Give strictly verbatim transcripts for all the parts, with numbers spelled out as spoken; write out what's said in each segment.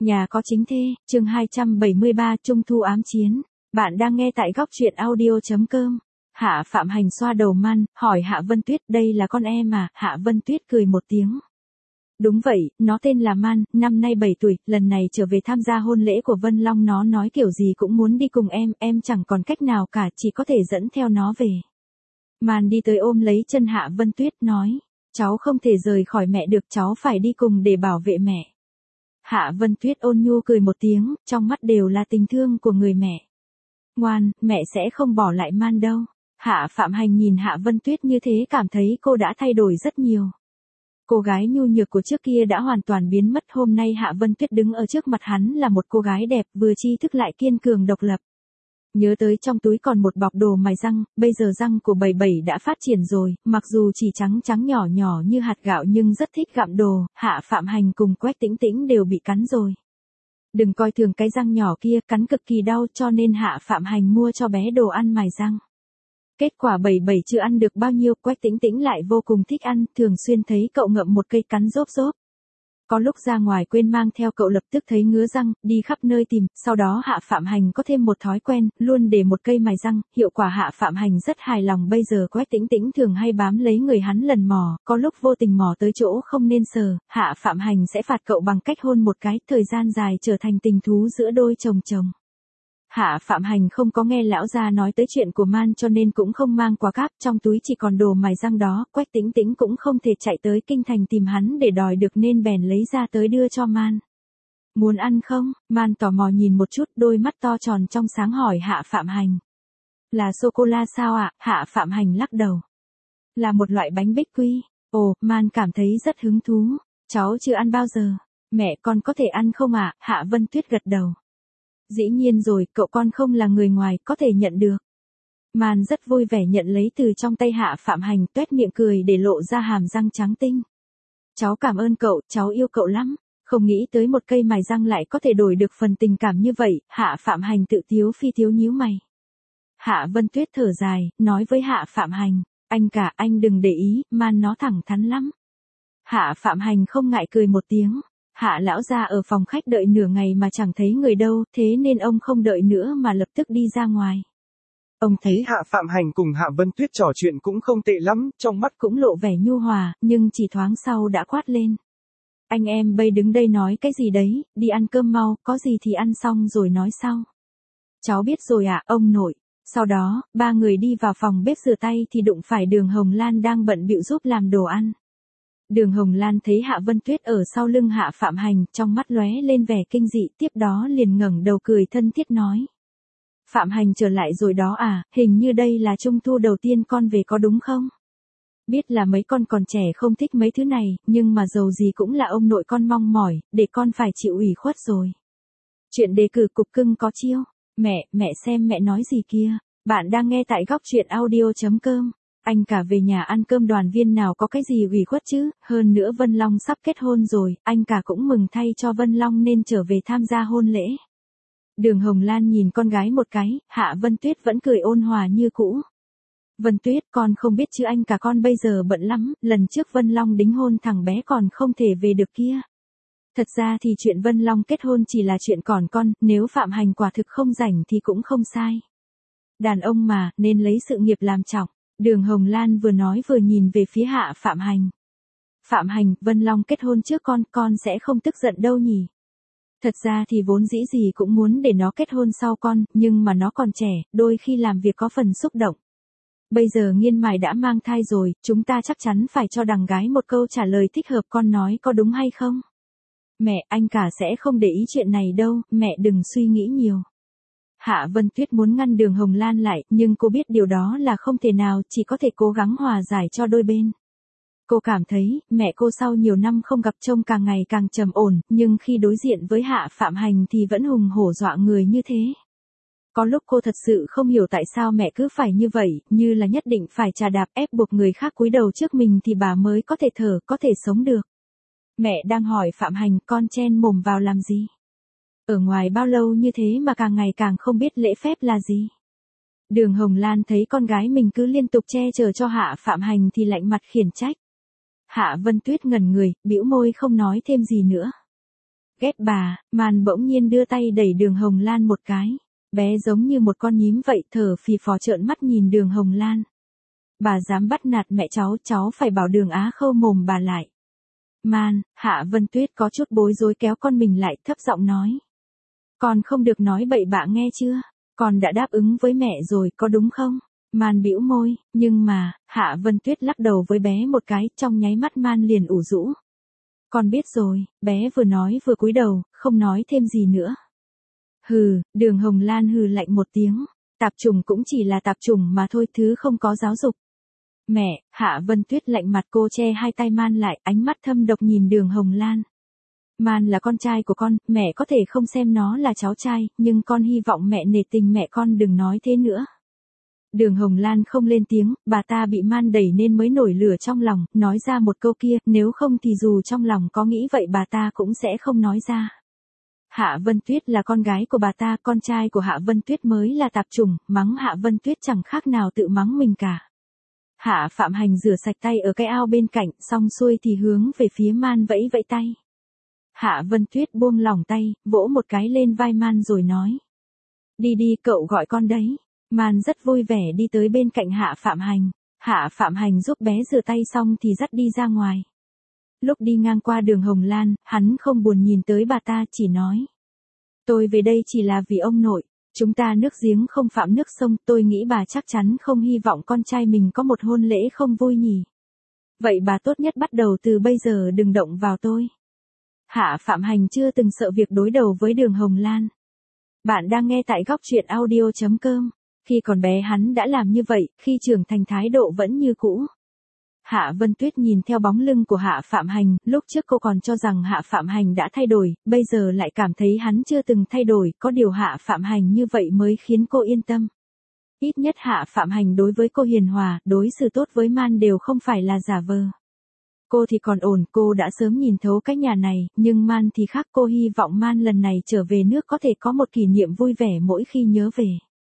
Nhà có chính thê, chương hai trăm bảy mươi ba Trung thu ám chiến. Bạn đang nghe tại góc truyện audio.com. Hạ Phạm Hành xoa đầu Man, hỏi Hạ Vân Tuyết đây là con em à? Hạ Vân Tuyết cười một tiếng. Đúng vậy, nó tên là Man, năm nay bảy tuổi, lần này trở về tham gia hôn lễ của Vân Long, nó nói kiểu gì cũng muốn đi cùng em, em chẳng còn cách nào cả, chỉ có thể dẫn theo nó về. Man đi tới ôm lấy chân Hạ Vân Tuyết nói, cháu không thể rời khỏi mẹ được, cháu phải đi cùng để bảo vệ mẹ. Hạ Vân Tuyết ôn nhu cười một tiếng, trong mắt đều là tình thương của người mẹ. Ngoan, mẹ sẽ không bỏ lại Man đâu. Hạ Phạm Hành nhìn Hạ Vân Tuyết như thế cảm thấy cô đã thay đổi rất nhiều. Cô gái nhu nhược của trước kia đã hoàn toàn biến mất, hôm nay Hạ Vân Tuyết đứng ở trước mặt hắn là một cô gái đẹp, vừa tri thức lại kiên cường độc lập. Nhớ tới trong túi còn một bọc đồ mài răng, bây giờ răng của bảy bảy đã phát triển rồi, mặc dù chỉ trắng trắng nhỏ nhỏ như hạt gạo nhưng rất thích gặm đồ, Hạ Phạm Hành cùng Quách Tĩnh Tĩnh đều bị cắn rồi. Đừng coi thường cái răng nhỏ kia, cắn cực kỳ đau, cho nên Hạ Phạm Hành mua cho bé đồ ăn mài răng. Kết quả bảy bảy chưa ăn được bao nhiêu, Quách Tĩnh Tĩnh lại vô cùng thích ăn, thường xuyên thấy cậu ngậm một cây cắn rốp rốp. Có lúc ra ngoài quên mang theo cậu lập tức thấy ngứa răng, đi khắp nơi tìm, sau đó Hạ Phạm Hành có thêm một thói quen, luôn để một cây mài răng, hiệu quả Hạ Phạm Hành rất hài lòng. Bây giờ Quách Tĩnh Tĩnh thường hay bám lấy người hắn lần mò, có lúc vô tình mò tới chỗ không nên sờ, Hạ Phạm Hành sẽ phạt cậu bằng cách hôn một cái, thời gian dài trở thành tình thú giữa đôi chồng chồng. Hạ Phạm Hành không có nghe lão gia nói tới chuyện của Man cho nên cũng không mang quà cáp, trong túi chỉ còn đồ mài răng đó, Quách Tĩnh Tĩnh cũng không thể chạy tới kinh thành tìm hắn để đòi được nên bèn lấy ra tới đưa cho Man. Muốn ăn không? Man tò mò nhìn một chút, đôi mắt to tròn trong sáng hỏi Hạ Phạm Hành. Là sô-cô-la sao ạ? Hạ Phạm Hành lắc đầu. Là một loại bánh bích quy. Ồ, Man cảm thấy rất hứng thú. Cháu chưa ăn bao giờ. Mẹ con có thể ăn không ạ? Hạ Vân Tuyết gật đầu. Dĩ nhiên rồi, cậu con không là người ngoài, có thể nhận được. Man rất vui vẻ nhận lấy từ trong tay Hạ Phạm Hành, tuét miệng cười để lộ ra hàm răng trắng tinh. Cháu cảm ơn cậu, cháu yêu cậu lắm. Không nghĩ tới một cây mài răng lại có thể đổi được phần tình cảm như vậy, Hạ Phạm Hành tự tiếu phi tiếu nhíu mày. Hạ Vân Tuyết thở dài, nói với Hạ Phạm Hành, anh cả anh đừng để ý, Man nó thẳng thắn lắm. Hạ Phạm Hành không ngại cười một tiếng. Hạ lão gia ở phòng khách đợi nửa ngày mà chẳng thấy người đâu, thế nên ông không đợi nữa mà lập tức đi ra ngoài. Ông thấy Hạ Phạm Hành cùng Hạ Vân Tuyết trò chuyện cũng không tệ lắm, trong mắt cũng lộ vẻ nhu hòa, nhưng chỉ thoáng sau đã quát lên. Anh em bây đứng đây nói cái gì đấy, đi ăn cơm mau, có gì thì ăn xong rồi nói sau. Cháu biết rồi ạ, ông nội. Sau đó, ba người đi vào phòng bếp rửa tay thì đụng phải Đường Hồng Lan đang bận bịu giúp làm đồ ăn. Đường Hồng Lan thấy Hạ Vân Tuyết ở sau lưng Hạ Phạm Hành, trong mắt lóe lên vẻ kinh dị, tiếp đó liền ngẩng đầu cười thân thiết nói. Phạm Hành trở lại rồi đó à, hình như đây là trung thu đầu tiên con về có đúng không? Biết là mấy con còn trẻ không thích mấy thứ này, nhưng mà dầu gì cũng là ông nội con mong mỏi, để con phải chịu ủy khuất rồi. Chuyện đề cử cục cưng có chiêu. Mẹ, mẹ xem mẹ nói gì kia. Bạn đang nghe tại góc truyện audio.com. Anh cả về nhà ăn cơm đoàn viên nào có cái gì ủy khuất chứ, hơn nữa Vân Long sắp kết hôn rồi, anh cả cũng mừng thay cho Vân Long nên trở về tham gia hôn lễ. Đường Hồng Lan nhìn con gái một cái, Hạ Vân Tuyết vẫn cười ôn hòa như cũ. Vân Tuyết, con không biết chứ anh cả con bây giờ bận lắm, lần trước Vân Long đính hôn thằng bé còn không thể về được kia. Thật ra thì chuyện Vân Long kết hôn chỉ là chuyện còn con, nếu Phạm Hành quả thực không rảnh thì cũng không sai. Đàn ông mà, nên lấy sự nghiệp làm trọng. Đường Hồng Lan vừa nói vừa nhìn về phía Hạ Phạm Hành. Phạm Hành, Vân Long kết hôn trước con, con sẽ không tức giận đâu nhỉ? Thật ra thì vốn dĩ gì cũng muốn để nó kết hôn sau con, nhưng mà nó còn trẻ, đôi khi làm việc có phần xúc động. Bây giờ Nghiên Mài đã mang thai rồi, chúng ta chắc chắn phải cho đằng gái một câu trả lời thích hợp, con nói có đúng hay không? Mẹ, anh cả sẽ không để ý chuyện này đâu, mẹ đừng suy nghĩ nhiều. Hạ Vân Tuyết muốn ngăn Đường Hồng Lan lại, nhưng cô biết điều đó là không thể nào, chỉ có thể cố gắng hòa giải cho đôi bên. Cô cảm thấy, mẹ cô sau nhiều năm không gặp trông càng ngày càng trầm ổn, nhưng khi đối diện với Hạ Phạm Hành thì vẫn hùng hổ dọa người như thế. Có lúc cô thật sự không hiểu tại sao mẹ cứ phải như vậy, như là nhất định phải chà đạp ép buộc người khác cúi đầu trước mình thì bà mới có thể thở, có thể sống được. Mẹ đang hỏi Phạm Hành, con chen mồm vào làm gì? Ở ngoài bao lâu như thế mà càng ngày càng không biết lễ phép là gì? Đường Hồng Lan thấy con gái mình cứ liên tục che chở cho Hạ Phạm Hành thì lạnh mặt khiển trách. Hạ Vân Tuyết ngẩn người, bĩu môi không nói thêm gì nữa. Ghét bà, Man bỗng nhiên đưa tay đẩy Đường Hồng Lan một cái. Bé giống như một con nhím vậy, thở phì phò trợn mắt nhìn Đường Hồng Lan. Bà dám bắt nạt mẹ cháu, cháu phải bảo Đường Á Khâu mồm bà lại. Man, Hạ Vân Tuyết có chút bối rối kéo con mình lại, thấp giọng nói. Con không được nói bậy bạ nghe chưa? Con đã đáp ứng với mẹ rồi, có đúng không? Man bĩu môi, nhưng mà, Hạ Vân Tuyết lắc đầu với bé một cái, trong nháy mắt Man liền ủ rũ. Con biết rồi, bé vừa nói vừa cúi đầu, không nói thêm gì nữa. Hừ, Đường Hồng Lan hừ lạnh một tiếng, tạp chủng cũng chỉ là tạp chủng mà thôi, thứ không có giáo dục. Mẹ, Hạ Vân Tuyết lạnh mặt, cô che hai tay Man lại, ánh mắt thâm độc nhìn Đường Hồng Lan. Man là con trai của con, mẹ có thể không xem nó là cháu trai, nhưng con hy vọng mẹ nể tình mẹ, con đừng nói thế nữa. Đường Hồng Lan không lên tiếng, bà ta bị Man đẩy nên mới nổi lửa trong lòng, nói ra một câu kia, nếu không thì dù trong lòng có nghĩ vậy bà ta cũng sẽ không nói ra. Hạ Vân Tuyết là con gái của bà ta, con trai của Hạ Vân Tuyết mới là tạp chủng, mắng Hạ Vân Tuyết chẳng khác nào tự mắng mình cả. Hạ Phạm Hành rửa sạch tay ở cái ao bên cạnh, xong xuôi thì hướng về phía Man vẫy vẫy tay. Hạ Vân Tuyết buông lỏng tay, vỗ một cái lên vai Man rồi nói. Đi đi, cậu gọi con đấy. Man rất vui vẻ đi tới bên cạnh Hạ Phạm Hành. Hạ Phạm Hành giúp bé rửa tay xong thì dắt đi ra ngoài. Lúc đi ngang qua Đường Hồng Lan, hắn không buồn nhìn tới bà ta, chỉ nói. Tôi về đây chỉ là vì ông nội. Chúng ta nước giếng không phạm nước sông, tôi nghĩ bà chắc chắn không hy vọng con trai mình có một hôn lễ không vui nhỉ. Vậy bà tốt nhất bắt đầu từ bây giờ đừng động vào tôi. Hạ Phạm Hành chưa từng sợ việc đối đầu với Đường Hồng Lan. Bạn đang nghe tại góc truyện audio chấm com. Khi còn bé hắn đã làm như vậy, khi trưởng thành thái độ vẫn như cũ. Hạ Vân Tuyết nhìn theo bóng lưng của Hạ Phạm Hành, lúc trước cô còn cho rằng Hạ Phạm Hành đã thay đổi, bây giờ lại cảm thấy hắn chưa từng thay đổi, có điều Hạ Phạm Hành như vậy mới khiến cô yên tâm. Ít nhất Hạ Phạm Hành đối với cô hiền hòa, đối xử tốt với Man đều không phải là giả vờ. Cô thì còn ổn, cô đã sớm nhìn thấu cái nhà này, nhưng Man thì khác, cô hy vọng Man lần này trở về nước có thể có một kỷ niệm vui vẻ mỗi khi nhớ về.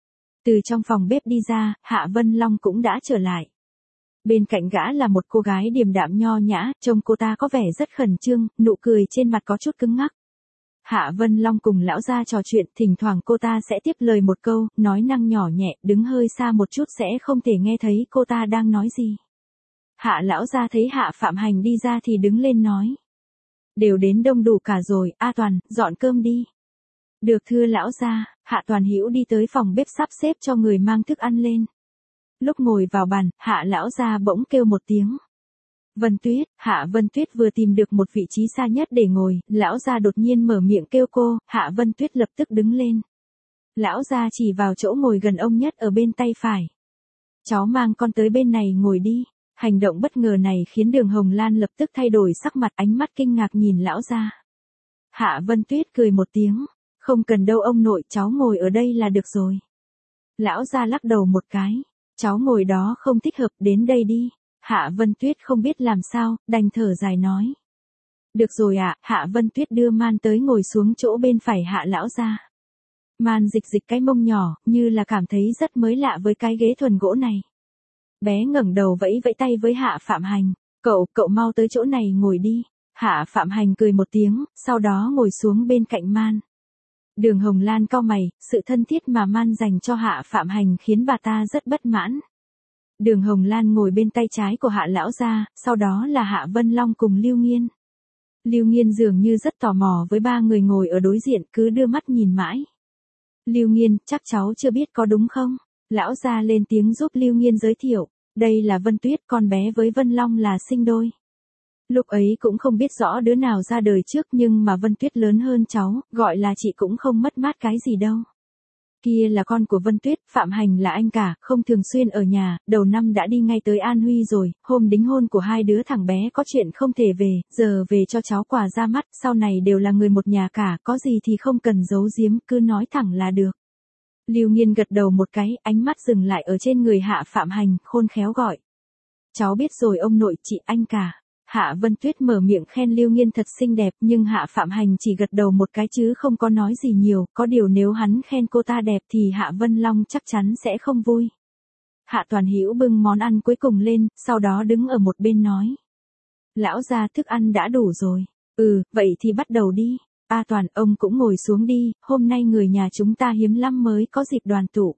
Từ trong phòng bếp đi ra, Hạ Vân Long cũng đã trở lại. Bên cạnh gã là một cô gái điềm đạm nho nhã, trông cô ta có vẻ rất khẩn trương, nụ cười trên mặt có chút cứng ngắc. Hạ Vân Long cùng lão gia trò chuyện, thỉnh thoảng cô ta sẽ tiếp lời một câu, nói năng nhỏ nhẹ, đứng hơi xa một chút sẽ không thể nghe thấy cô ta đang nói gì. Hạ lão gia thấy Hạ Phạm Hành đi ra thì đứng lên nói. Đều đến đông đủ cả rồi, A Toàn, dọn cơm đi. Được thưa lão gia. Hạ Toàn Hữu đi tới phòng bếp sắp xếp cho người mang thức ăn lên. Lúc ngồi vào bàn, Hạ lão gia bỗng kêu một tiếng. Vân Tuyết, Hạ Vân Tuyết vừa tìm được một vị trí xa nhất để ngồi, lão gia đột nhiên mở miệng kêu cô, Hạ Vân Tuyết lập tức đứng lên. Lão gia chỉ vào chỗ ngồi gần ông nhất ở bên tay phải. Cháu mang con tới bên này ngồi đi. Hành động bất ngờ này khiến Đường Hồng Lan lập tức thay đổi sắc mặt, ánh mắt kinh ngạc nhìn lão gia. Hạ Vân Tuyết cười một tiếng. Không cần đâu ông nội, cháu ngồi ở đây là được rồi. Lão gia lắc đầu một cái. Cháu ngồi đó không thích hợp, đến đây đi. Hạ Vân Tuyết không biết làm sao, đành thở dài nói. Được rồi ạ, à, Hạ Vân Tuyết đưa Man tới ngồi xuống chỗ bên phải Hạ lão gia. Man dịch dịch cái mông nhỏ, như là cảm thấy rất mới lạ với cái ghế thuần gỗ này. Bé ngẩng đầu vẫy vẫy tay với Hạ Phạm Hành. Cậu, cậu mau tới chỗ này ngồi đi. Hạ Phạm Hành cười một tiếng, sau đó ngồi xuống bên cạnh Man. Đường Hồng Lan cau mày, sự thân thiết mà Man dành cho Hạ Phạm Hành khiến bà ta rất bất mãn. Đường Hồng Lan ngồi bên tay trái của Hạ lão gia, sau đó là Hạ Vân Long cùng Lưu Nghiên. Lưu Nghiên dường như rất tò mò với ba người ngồi ở đối diện, cứ đưa mắt nhìn mãi. Lưu Nghiên, chắc cháu chưa biết có đúng không? Lão gia lên tiếng giúp Lưu Nghiên giới thiệu. Đây là Vân Tuyết, con bé với Vân Long là sinh đôi. Lúc ấy cũng không biết rõ đứa nào ra đời trước, nhưng mà Vân Tuyết lớn hơn cháu, gọi là chị cũng không mất mát cái gì đâu. Kia là con của Vân Tuyết, Phạm Hành là anh cả, không thường xuyên ở nhà, đầu năm đã đi ngay tới An Huy rồi, hôm đính hôn của hai đứa thằng bé có chuyện không thể về, giờ về cho cháu quà ra mắt, sau này đều là người một nhà cả, có gì thì không cần giấu giếm, cứ nói thẳng là được. Lưu Nghiên gật đầu một cái, ánh mắt dừng lại ở trên người Hạ Phạm Hành, khôn khéo gọi. Cháu biết rồi ông nội, chị, anh cả. Hạ Vân Tuyết mở miệng khen Lưu Nghiên thật xinh đẹp, nhưng Hạ Phạm Hành chỉ gật đầu một cái chứ không có nói gì nhiều, có điều nếu hắn khen cô ta đẹp thì Hạ Vân Long chắc chắn sẽ không vui. Hạ Toàn Hữu bưng món ăn cuối cùng lên, sau đó đứng ở một bên nói. Lão gia thức ăn đã đủ rồi. Ừ, vậy thì bắt đầu đi. A Toàn, ông cũng ngồi xuống đi, hôm nay người nhà chúng ta hiếm lắm mới có dịp đoàn tụ.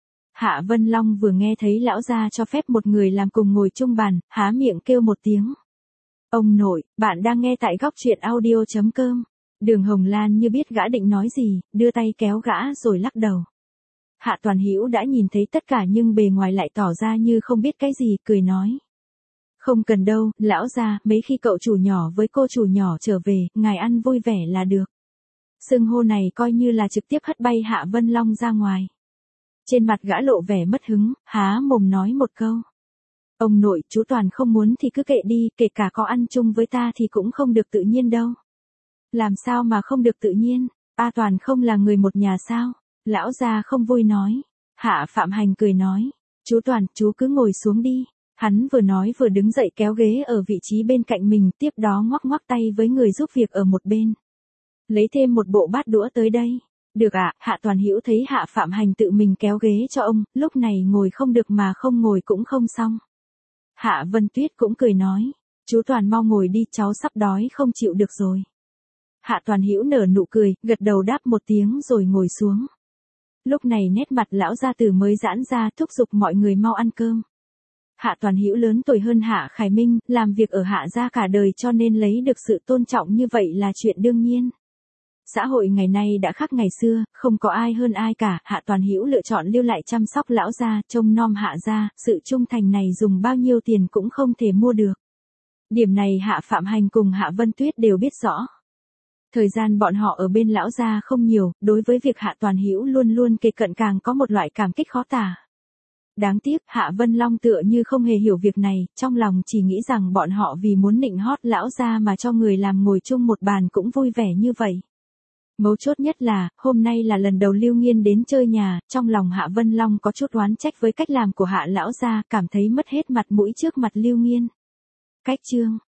Hạ Vân Long vừa nghe thấy lão gia cho phép một người làm cùng ngồi chung bàn, há miệng kêu một tiếng. Ông nội, bạn đang nghe tại góc truyện audio.com. Đường Hồng Lan như biết gã định nói gì, đưa tay kéo gã rồi lắc đầu. Hạ Toàn Hữu đã nhìn thấy tất cả nhưng bề ngoài lại tỏ ra như không biết cái gì, cười nói. Không cần đâu, lão gia, mấy khi cậu chủ nhỏ với cô chủ nhỏ trở về, ngài ăn vui vẻ là được. Xưng hô này coi như là trực tiếp hất bay Hạ Vân Long ra ngoài. Trên mặt gã lộ vẻ mất hứng, há mồm nói một câu. Ông nội, chú Toàn không muốn thì cứ kệ đi, kể cả có ăn chung với ta thì cũng không được tự nhiên đâu. Làm sao mà không được tự nhiên, A Toàn không là người một nhà sao? Lão gia không vui nói. Hạ Phạm Hành cười nói. Chú Toàn, chú cứ ngồi xuống đi. Hắn vừa nói vừa đứng dậy kéo ghế ở vị trí bên cạnh mình, tiếp đó ngoắc ngoắc tay với người giúp việc ở một bên. Lấy thêm một bộ bát đũa tới đây. Được ạ, à, Hạ Toàn Hữu thấy Hạ Phạm Hành tự mình kéo ghế cho ông, lúc này ngồi không được mà không ngồi cũng không xong. Hạ Vân Tuyết cũng cười nói. Chú Toàn mau ngồi đi, cháu sắp đói không chịu được rồi. Hạ Toàn Hữu nở nụ cười, gật đầu đáp một tiếng rồi ngồi xuống. Lúc này nét mặt lão gia tử mới giãn ra, thúc giục mọi người mau ăn cơm. Hạ Toàn Hữu lớn tuổi hơn Hạ Khải Minh, làm việc ở Hạ gia cả đời cho nên lấy được sự tôn trọng như vậy là chuyện đương nhiên. Xã hội ngày nay đã khác ngày xưa, không có ai hơn ai cả, Hạ Toàn Hữu lựa chọn lưu lại chăm sóc lão gia, trông nom Hạ gia, sự trung thành này dùng bao nhiêu tiền cũng không thể mua được. Điểm này Hạ Phạm Hành cùng Hạ Vân Tuyết đều biết rõ. Thời gian bọn họ ở bên lão gia không nhiều, đối với việc Hạ Toàn Hữu luôn luôn kề cận càng có một loại cảm kích khó tả. Đáng tiếc, Hạ Vân Long tựa như không hề hiểu việc này, trong lòng chỉ nghĩ rằng bọn họ vì muốn nịnh hót lão gia mà cho người làm ngồi chung một bàn cũng vui vẻ như vậy. Mấu chốt nhất là, hôm nay là lần đầu Lưu Nghiên đến chơi nhà, trong lòng Hạ Vân Long có chút oán trách với cách làm của Hạ lão gia, cảm thấy mất hết mặt mũi trước mặt Lưu Nghiên. Cách chương